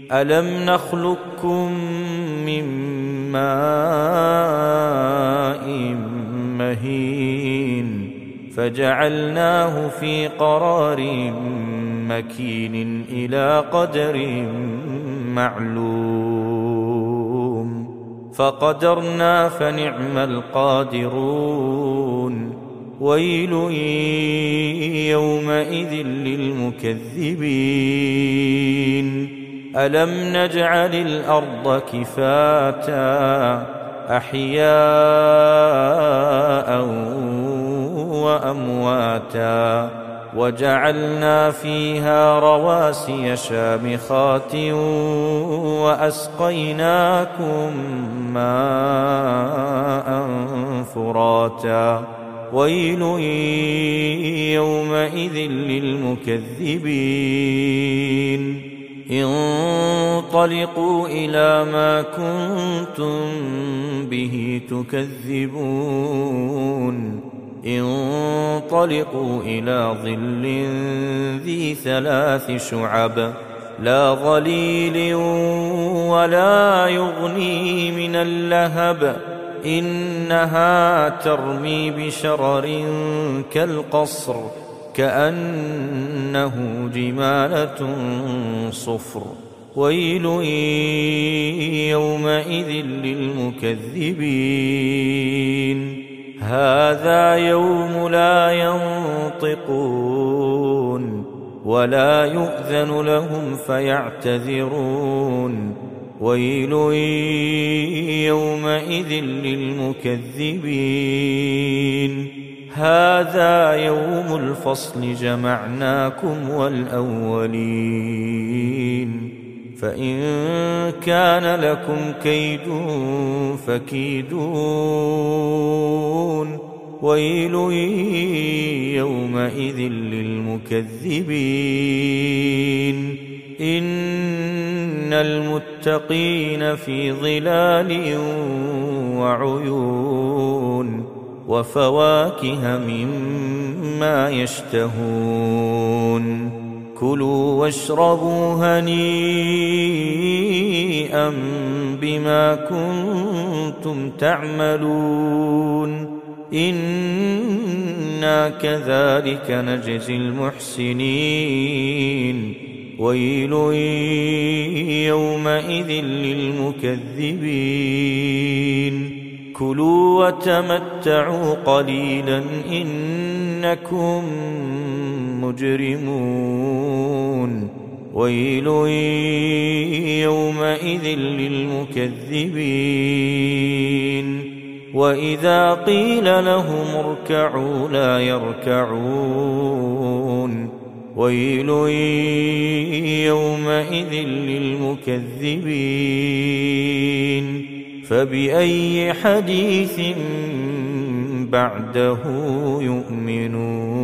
ألم نخلقكم من ماء مهين فجعلناه في قرار مكين إلى قدر معلوم فقدرنا فنعم القادرون ويل يومئذ للمكذبين ألم نجعل الأرض كفاتا أحياء وأمواتا وجعلنا فيها رواسي شامخات وأسقيناكم ماء فراتا ويل يومئذ للمكذبين انطلقوا إلى ما كنتم به تكذبون انطلقوا إلى ظل ذي 3 شعب لا ظليل ولا يغني من اللهب إنها ترمي بشرر كالقصر كأنه جمالة صفر ويل يومئذ للمكذبين هذا يوم لا ينطقون ولا يؤذن لهم فيعتذرون ويل يومئذ للمكذبين هذا يوم الفصل جمعناكم والأولين فإن كان لكم كيد فكيدون ويل يومئذ للمكذبين إن المتقين في ظلال وعيون وفواكه مما يشتهون كلوا واشربوا هنيئا بما كنتم تعملون إنا كذلك نجزي المحسنين ويل يومئذ للمكذبين كلوا وتمتعوا قليلا إنكم مجرمون ويل يومئذ للمكذبين وإذا قيل لهم اركعوا لا يركعون ويل يومئذ للمكذبين فبأي حديث بعده يؤمنون